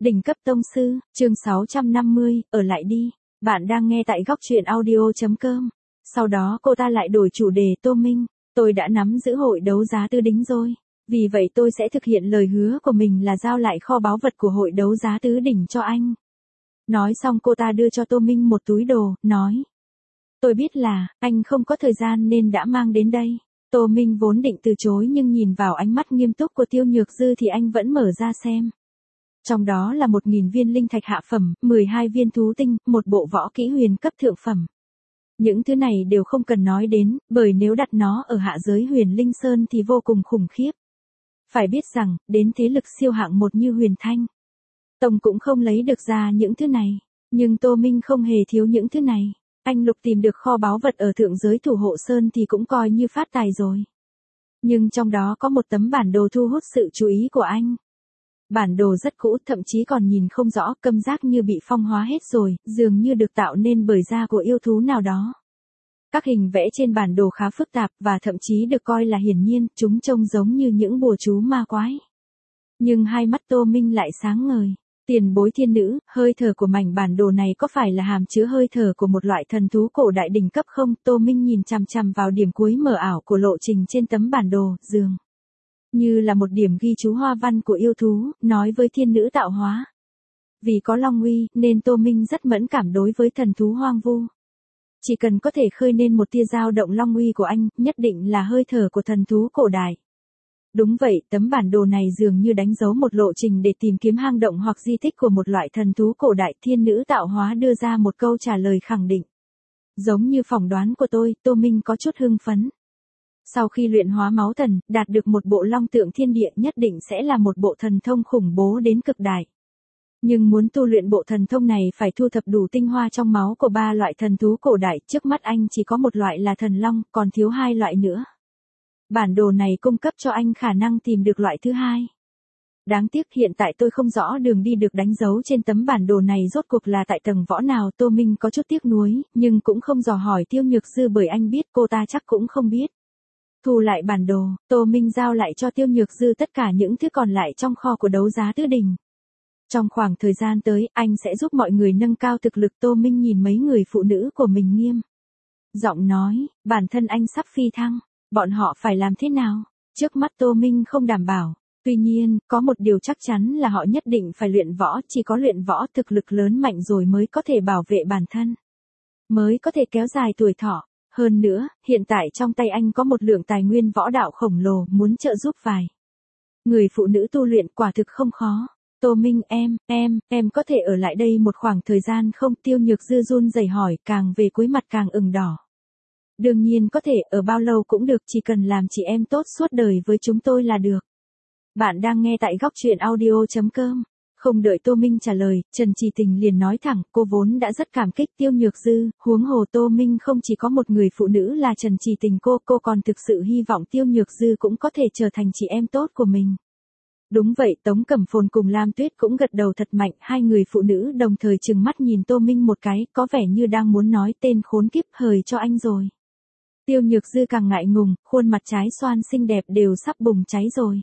Đỉnh cấp tông sư, chương 650, ở lại đi. Bạn đang nghe tại góc truyện audio.com. Sau đó cô ta lại đổi chủ đề Tô Minh. Tôi đã nắm giữ hội đấu giá Tứ Đính rồi. Vì vậy tôi sẽ thực hiện lời hứa của mình là giao lại kho báu vật của hội đấu giá Tứ Đỉnh cho anh. Nói xong cô ta đưa cho Tô Minh một túi đồ, nói. Tôi biết là, anh không có thời gian nên đã mang đến đây. Tô Minh vốn định từ chối nhưng nhìn vào ánh mắt nghiêm túc của Tiêu Nhược Dư thì anh vẫn mở ra xem. Trong đó là 1.000 viên linh thạch hạ phẩm, 12 viên thú tinh, một bộ võ kỹ huyền cấp thượng phẩm. Những thứ này đều không cần nói đến, bởi nếu đặt nó ở hạ giới Huyền Linh Sơn thì vô cùng khủng khiếp. Phải biết rằng, đến thế lực siêu hạng một như Huyền Thanh Tông cũng không lấy được ra những thứ này. Nhưng Tô Minh không hề thiếu những thứ này. Anh lục tìm được kho báu vật ở thượng giới Thủ Hộ Sơn thì cũng coi như phát tài rồi. Nhưng trong đó có một tấm bản đồ thu hút sự chú ý của anh. Bản đồ rất cũ, thậm chí còn nhìn không rõ, câm giác như bị phong hóa hết rồi, dường như được tạo nên bởi da của yêu thú nào đó. Các hình vẽ trên bản đồ khá phức tạp và thậm chí được coi là hiển nhiên, chúng trông giống như những bùa chú ma quái. Nhưng hai mắt Tô Minh lại sáng ngời. Tiền bối thiên nữ, hơi thở của mảnh bản đồ này có phải là hàm chứa hơi thở của một loại thần thú cổ đại đỉnh cấp không? Tô Minh nhìn chằm chằm vào điểm cuối mờ ảo của lộ trình trên tấm bản đồ, dường như là một điểm ghi chú hoa văn của yêu thú, nói với thiên nữ tạo hóa. Vì có long uy, nên Tô Minh rất mẫn cảm đối với thần thú hoang vu. Chỉ cần có thể khơi nên một tia dao động long uy của anh, nhất định là hơi thở của thần thú cổ đại. Đúng vậy, tấm bản đồ này dường như đánh dấu một lộ trình để tìm kiếm hang động hoặc di tích của một loại thần thú cổ đại. Thiên nữ tạo hóa đưa ra một câu trả lời khẳng định. Giống như phỏng đoán của tôi, Tô Minh có chút hưng phấn. Sau khi luyện hóa máu thần, đạt được một bộ long tượng thiên địa nhất định sẽ là một bộ thần thông khủng bố đến cực đại. Nhưng muốn tu luyện bộ thần thông này phải thu thập đủ tinh hoa trong máu của 3 loại thần thú cổ đại. Trước mắt anh chỉ có một loại là thần long, còn thiếu 2 loại nữa. Bản đồ này cung cấp cho anh khả năng tìm được loại thứ 2. Đáng tiếc hiện tại tôi không rõ đường đi được đánh dấu trên tấm bản đồ này rốt cuộc là tại tầng võ nào. Tô Minh có chút tiếc nuối, nhưng cũng không dò hỏi Tiêu Nhược Dư bởi anh biết cô ta chắc cũng không biết. Thu lại bản đồ, Tô Minh giao lại cho Tiêu Nhược Dư tất cả những thứ còn lại trong kho của đấu giá Tứ Đỉnh. Trong khoảng thời gian tới, anh sẽ giúp mọi người nâng cao thực lực. Tô Minh nhìn mấy người phụ nữ của mình nghiêm giọng nói, bản thân anh sắp phi thăng. Bọn họ phải làm thế nào? Trước mắt Tô Minh không đảm bảo. Tuy nhiên, có một điều chắc chắn là họ nhất định phải luyện võ. Chỉ có luyện võ thực lực lớn mạnh rồi mới có thể bảo vệ bản thân. Mới có thể kéo dài tuổi thọ. Hơn nữa, hiện tại trong tay anh có một lượng tài nguyên võ đạo khổng lồ, muốn trợ giúp vài người phụ nữ tu luyện quả thực không khó. Tô Minh em có thể ở lại đây một khoảng thời gian không? Tiêu Nhược Dư run rẩy hỏi, càng về cuối mặt càng ửng đỏ. Đương nhiên có thể, ở bao lâu cũng được, chỉ cần làm chị em tốt suốt đời với chúng tôi là được. Bạn đang nghe tại góc truyện audio.com. Không đợi Tô Minh trả lời, Trần Trì Tình liền nói thẳng, cô vốn đã rất cảm kích Tiêu Nhược Dư, huống hồ Tô Minh không chỉ có một người phụ nữ là Trần Trì Tình, cô còn thực sự hy vọng Tiêu Nhược Dư cũng có thể trở thành chị em tốt của mình. Đúng vậy, Tống Cẩm Phồn cùng Lam Tuyết cũng gật đầu thật mạnh, hai người phụ nữ đồng thời trừng mắt nhìn Tô Minh một cái, có vẻ như đang muốn nói tên khốn kiếp hời cho anh rồi. Tiêu Nhược Dư càng ngại ngùng, khuôn mặt trái xoan xinh đẹp đều sắp bùng cháy rồi.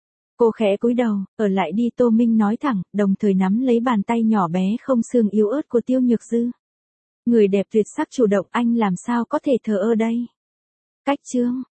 Cô khẽ cúi đầu, ở lại đi. Tô Minh nói thẳng, đồng thời nắm lấy bàn tay nhỏ bé không xương yếu ớt của Tiêu Nhược Dư. Người đẹp tuyệt sắc chủ động, anh làm sao có thể thờ ơ đây? Cách chương